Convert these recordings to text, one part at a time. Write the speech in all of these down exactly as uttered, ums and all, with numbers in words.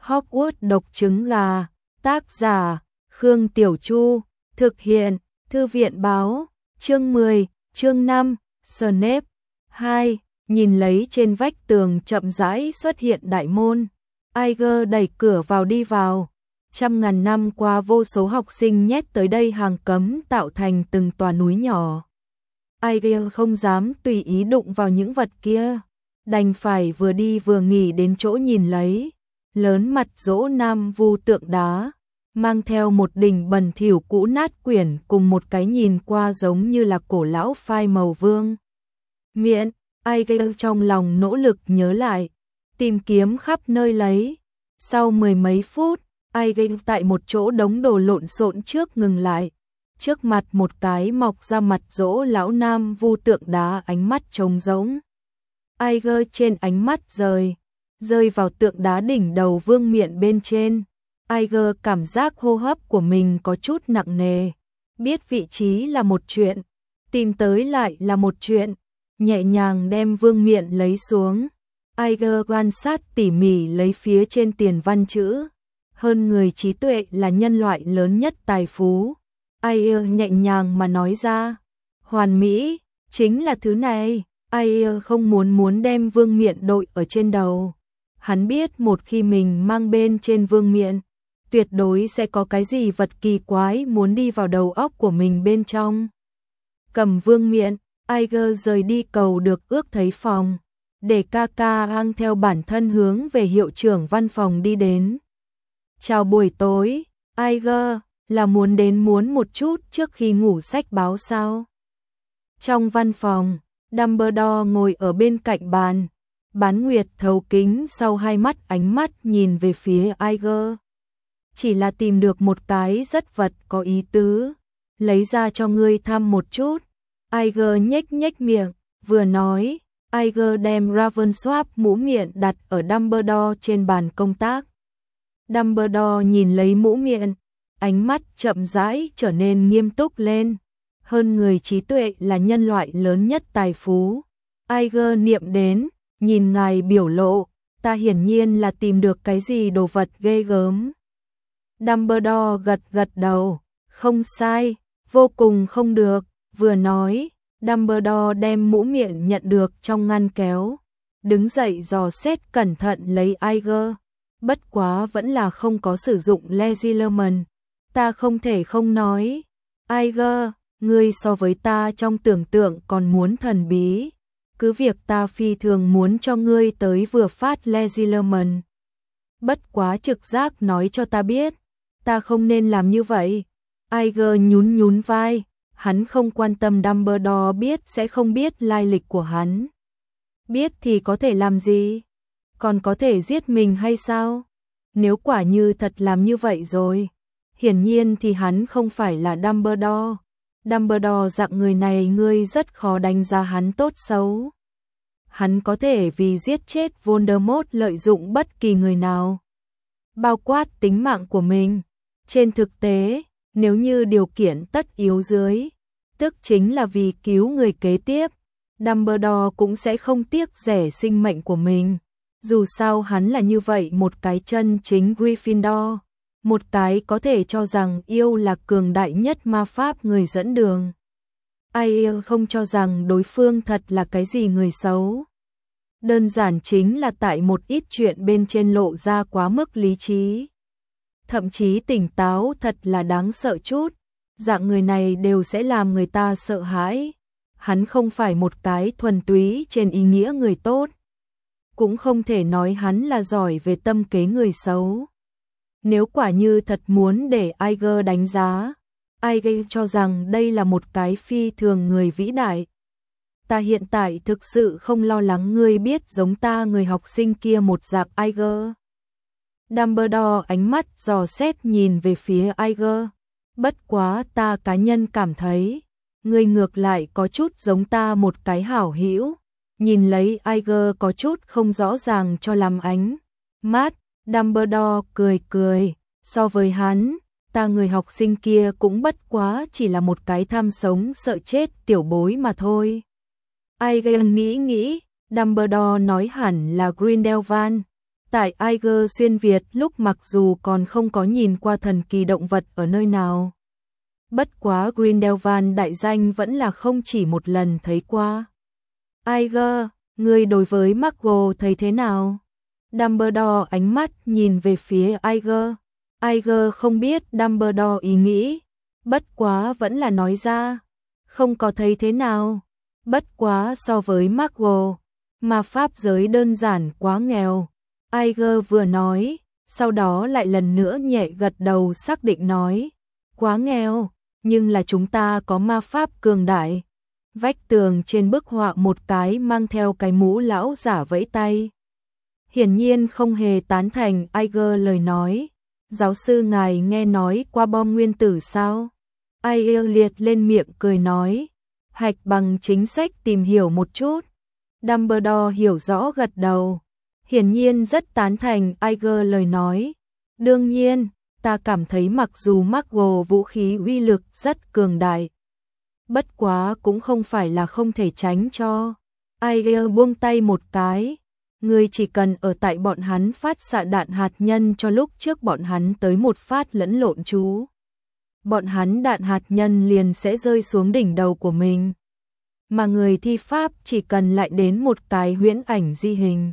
Hogwarts độc trứng gà, tác giả, Khương Tiểu Chu, thực hiện, Thư viện báo, chương mười, chương năm, Snape. hai. Nhìn lấy trên vách tường chậm rãi xuất hiện đại môn. Iger đẩy cửa vào đi vào. Trăm ngàn năm qua vô số học sinh nhét tới đây hàng cấm tạo thành từng tòa núi nhỏ. Iger không dám tùy ý đụng vào những vật kia, đành phải vừa đi vừa nghỉ đến chỗ nhìn lấy. Lớn mặt dỗ nam vu tượng đá, mang theo một đỉnh bẩn thỉu cũ nát quyển cùng một cái nhìn qua giống như là cổ lão phai màu vương miện. Iger trong lòng nỗ lực nhớ lại, tìm kiếm khắp nơi lấy. Sau mười mấy phút, Iger tại một chỗ đống đồ lộn xộn trước ngừng lại. Trước mặt một cái mọc ra mặt dỗ lão nam vu tượng đá, ánh mắt trống rỗng. Iger trên ánh mắt rời, rơi vào tượng đá đỉnh đầu vương miện bên trên. Iger cảm giác hô hấp của mình có chút nặng nề. Biết vị trí là một chuyện, tìm tới lại là một chuyện. Nhẹ nhàng đem vương miện lấy xuống. Iger quan sát tỉ mỉ lấy phía trên tiền văn chữ. Hơn người trí tuệ là nhân loại lớn nhất tài phú. Iger nhẹ nhàng mà nói ra. Hoàn mỹ, chính là thứ này. Iger không muốn muốn đem vương miện đội ở trên đầu. Hắn biết một khi mình mang bên trên vương miện, tuyệt đối sẽ có cái gì vật kỳ quái muốn đi vào đầu óc của mình bên trong. Cầm vương miện, Iger rời đi cầu được ước thấy phòng, để ca ca hăng theo bản thân hướng về hiệu trưởng văn phòng đi đến. Chào buổi tối, Iger, là muốn đến muốn một chút trước khi ngủ sách báo sao? Trong văn phòng, Dumbledore ngồi ở bên cạnh bàn, Bán Nguyệt thấu kính sau hai mắt ánh mắt nhìn về phía Iger. Chỉ là tìm được một cái rất vật có ý tứ, lấy ra cho ngươi thăm một chút. Iger nhếch nhếch miệng, vừa nói, Iger đem Ravensworth mũ miện đặt ở Dumbledore trên bàn công tác. Dumbledore nhìn lấy mũ miện, ánh mắt chậm rãi trở nên nghiêm túc lên. Hơn người trí tuệ là nhân loại lớn nhất tài phú. Iger niệm đến, nhìn ngài biểu lộ, ta hiển nhiên là tìm được cái gì đồ vật ghê gớm. Dumbledore gật gật đầu, không sai, vô cùng không được. Vừa nói, Dumbledore đem mũ miện nhận được trong ngăn kéo, đứng dậy dò xét cẩn thận lấy Iger. Bất quá vẫn là không có sử dụng Legilimens. Ta không thể không nói, Iger, ngươi so với ta trong tưởng tượng còn muốn thần bí. Cứ việc ta phi thường muốn cho ngươi tới vừa phát Legilimens. Bất quá trực giác nói cho ta biết, ta không nên làm như vậy. Iger nhún nhún vai. Hắn không quan tâm Dumbledore biết sẽ không biết lai lịch của hắn. Biết thì có thể làm gì? Còn có thể giết mình hay sao? Nếu quả như thật làm như vậy rồi, hiển nhiên thì hắn không phải là Dumbledore. Dumbledore dạng người này ngươi rất khó đánh giá hắn tốt xấu. Hắn có thể vì giết chết Voldemort lợi dụng bất kỳ người nào, bao quát tính mạng của mình. Trên thực tế, nếu như điều kiện tất yếu dưới, tức chính là vì cứu người kế tiếp, Dumbledore cũng sẽ không tiếc rẻ sinh mệnh của mình. Dù sao hắn là như vậy một cái chân chính Gryffindor, một cái có thể cho rằng yêu là cường đại nhất ma pháp người dẫn đường. Ai không cho rằng đối phương thật là cái gì người xấu. Đơn giản chính là tại một ít chuyện bên trên lộ ra quá mức lý trí. Thậm chí tỉnh táo thật là đáng sợ chút. Dạng người này đều sẽ làm người ta sợ hãi. Hắn không phải một cái thuần túy trên ý nghĩa người tốt. Cũng không thể nói hắn là giỏi về tâm kế người xấu. Nếu quả như thật muốn để Iger đánh giá, Iger cho rằng đây là một cái phi thường người vĩ đại. Ta hiện tại thực sự không lo lắng ngươi biết giống ta người học sinh kia một dạng Iger. Dumbledore ánh mắt dò xét nhìn về phía Iger. Bất quá ta cá nhân cảm thấy, ngươi ngược lại có chút giống ta một cái hảo hữu. Nhìn lấy Iger có chút không rõ ràng cho lắm ánh mắt, Dumbledore cười cười, so với hắn, ta người học sinh kia cũng bất quá chỉ là một cái tham sống sợ chết tiểu bối mà thôi. Iger nghĩ nghĩ, Dumbledore nói hẳn là Grindelwald. Tại Aiger xuyên Việt lúc mặc dù còn không có nhìn qua thần kỳ động vật ở nơi nào. Bất quá Grindelwald đại danh vẫn là không chỉ một lần thấy qua. Aiger, người đối với McGonagall thấy thế nào? Dumbledore ánh mắt nhìn về phía Aiger. Aiger không biết Dumbledore ý nghĩ, bất quá vẫn là nói ra, không có thấy thế nào. Bất quá so với McGonagall, mà pháp giới đơn giản quá nghèo. Aiger vừa nói, sau đó lại lần nữa nhẹ gật đầu xác định nói, quá nghèo, nhưng là chúng ta có ma pháp cường đại. Vách tường trên bức họa một cái mang theo cái mũ lão giả vẫy tay. Hiển nhiên không hề tán thành Aiger lời nói. Giáo sư ngài nghe nói qua bom nguyên tử sao? Aiger liệt lên miệng cười nói, hạch bằng chính sách tìm hiểu một chút. Dumbledore hiểu rõ gật đầu. Hiển nhiên rất tán thành Aiger lời nói. Đương nhiên, ta cảm thấy mặc dù McGonagall vũ khí uy lực rất cường đại, bất quá cũng không phải là không thể tránh cho. Aiger buông tay một cái. Người chỉ cần ở tại bọn hắn phát xạ đạn hạt nhân cho lúc trước bọn hắn tới một phát lẫn lộn chú. Bọn hắn đạn hạt nhân liền sẽ rơi xuống đỉnh đầu của mình. Mà người thi pháp chỉ cần lại đến một cái huyễn ảnh di hình.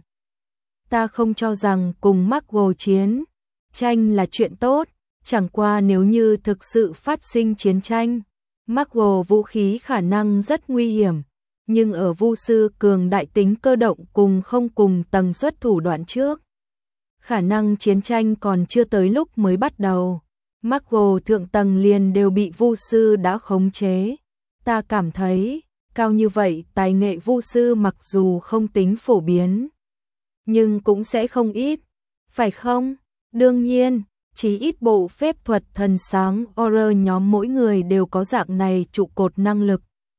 Ta không cho rằng cùng McGonagall chiến tranh là chuyện tốt, chẳng qua nếu như thực sự phát sinh chiến tranh, McGonagall vũ khí khả năng rất nguy hiểm. Nhưng ở vu sư cường đại tính cơ động cùng không cùng tầng suất thủ đoạn trước. Khả năng chiến tranh còn chưa tới lúc mới bắt đầu. McGonagall thượng tầng liền đều bị vu sư đã khống chế. Ta cảm thấy, cao như vậy tài nghệ vu sư mặc dù không tính phổ biến, nhưng cũng sẽ không ít. Phải không? Đương nhiên, chỉ ít bộ phép thuật thần sáng Auror nhóm mỗi người đều có dạng này trụ cột năng lực.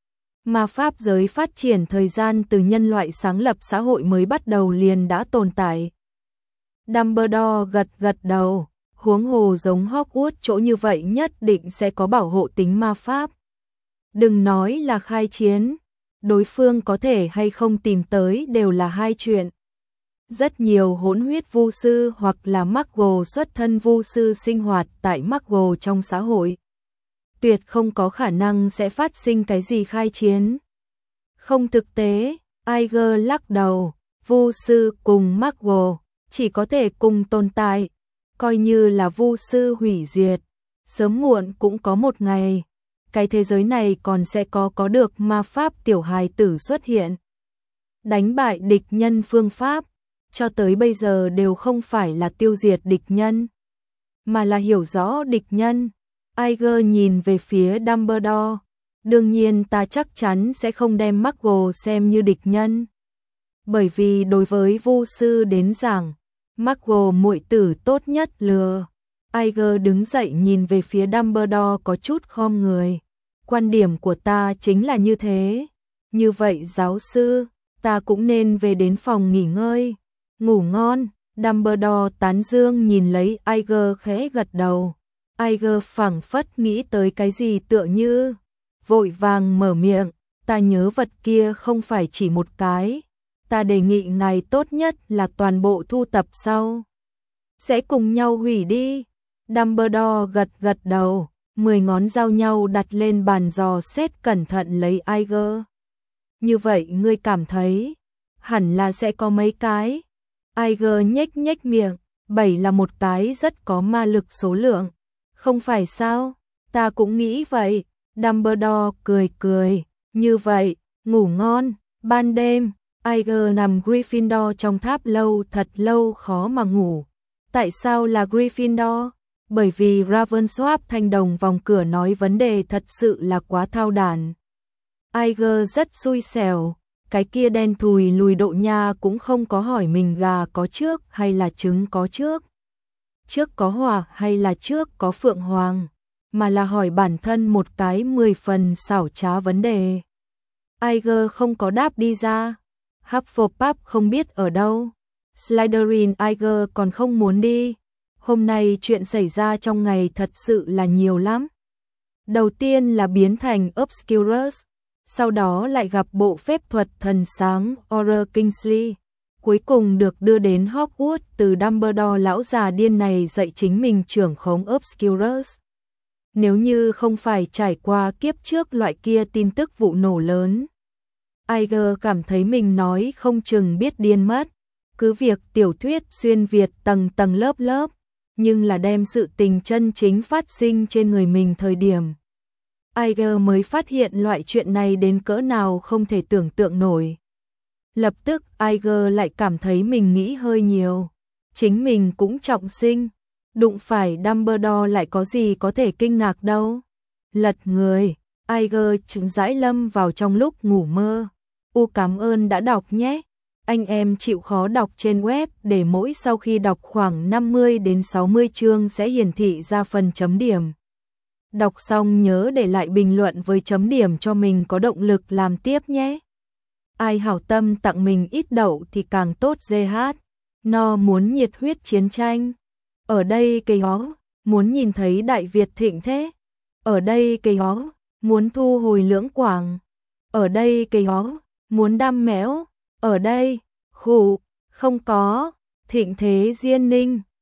Mà pháp giới phát triển thời gian từ nhân loại sáng lập xã hội mới bắt đầu liền đã tồn tại. Dumbledore gật gật đầu, huống hồ giống Hogwarts chỗ như vậy nhất định sẽ có bảo hộ tính ma pháp. Đừng nói là khai chiến, đối phương có thể hay không tìm tới đều là hai chuyện. Rất nhiều hỗn huyết vu sư hoặc là McGonagall xuất thân vu sư sinh hoạt tại McGonagall trong xã hội. Tuyệt không có khả năng sẽ phát sinh cái gì khai chiến. Không thực tế, Aiger lắc đầu, vu sư cùng McGonagall chỉ có thể cùng tồn tại, coi như là vu sư hủy diệt, sớm muộn cũng có một ngày, cái thế giới này còn sẽ có có được ma pháp tiểu hài tử xuất hiện. Đánh bại địch nhân phương pháp, cho tới bây giờ đều không phải là tiêu diệt địch nhân, mà là hiểu rõ địch nhân. Aiger nhìn về phía Dumbledore, đương nhiên ta chắc chắn sẽ không đem McGonagall xem như địch nhân. Bởi vì đối với vu sư đến giảng, McGonagall muội tử tốt nhất lừa. Aiger đứng dậy nhìn về phía Dumbledore có chút khom người. Quan điểm của ta chính là như thế. Như vậy giáo sư, ta cũng nên về đến phòng nghỉ ngơi. Ngủ ngon. Dumbledore tán dương nhìn lấy Aiger khẽ gật đầu. Aiger phảng phất nghĩ tới cái gì tựa như, vội vàng mở miệng, ta nhớ vật kia không phải chỉ một cái, ta đề nghị ngài tốt nhất là toàn bộ thu tập sau. Sẽ cùng nhau hủy đi. Dumbledore gật gật đầu, mười ngón giao nhau đặt lên bàn dò xét cẩn thận lấy Aiger. Như vậy ngươi cảm thấy, hẳn là sẽ có mấy cái. Aiger nhếch nhếch miệng, bảy là một cái rất có ma lực số lượng. Không phải sao, ta cũng nghĩ vậy. Dumbledore cười cười, như vậy, ngủ ngon. Ban đêm, Aiger nằm Gryffindor trong tháp lâu thật lâu khó mà ngủ. Tại sao là Gryffindor? Bởi vì Ravensworth thanh đồng vòng cửa nói vấn đề thật sự là quá thao đản. Aiger rất xui xẻo, cái kia đen thùi lùi độ nha cũng không có hỏi mình gà có trước hay là trứng có trước. Trước có hỏa hay là trước có phượng hoàng, mà là hỏi bản thân một cái mười phần xảo trá vấn đề. Aiger không có đáp đi ra. Hufflepuff không biết ở đâu. Slytherin Aiger còn không muốn đi. Hôm nay chuyện xảy ra trong ngày thật sự là nhiều lắm. Đầu tiên là biến thành Obscurus, sau đó lại gặp bộ phép thuật thần sáng Auror Kingsley. cuối cùng được đưa đến Hogwarts từ Dumbledore lão già điên này dạy chính mình trưởng khống Obscurus. Nếu như không phải trải qua kiếp trước loại kia tin tức vụ nổ lớn, Iger cảm thấy mình nói không chừng biết điên mất. Cứ việc tiểu thuyết xuyên Việt tầng tầng lớp lớp, nhưng là đem sự tình chân chính phát sinh trên người mình thời điểm. Iger mới phát hiện loại chuyện này đến cỡ nào không thể tưởng tượng nổi. Lập tức Iger lại cảm thấy mình nghĩ hơi nhiều. Chính mình cũng trọng sinh, đụng phải Dumbledore lại có gì có thể kinh ngạc đâu. Lật người, Iger chững rãi lâm vào trong lúc ngủ mơ. U cảm ơn đã đọc nhé. Anh em chịu khó đọc trên web để mỗi sau khi đọc khoảng năm mươi đến sáu mươi chương sẽ hiển thị ra phần chấm điểm. Đọc xong nhớ để lại bình luận với chấm điểm cho mình có động lực làm tiếp nhé. Ai hảo tâm tặng mình ít đậu thì càng tốt giê hát. No muốn nhiệt huyết chiến tranh. Ở đây cây hó, muốn nhìn thấy Đại Việt thịnh thế. Ở đây cây hó, muốn thu hồi lưỡng quảng. Ở đây cây hó, muốn đam mẽo. Ở đây, khủ, không có, thịnh thế diên ninh.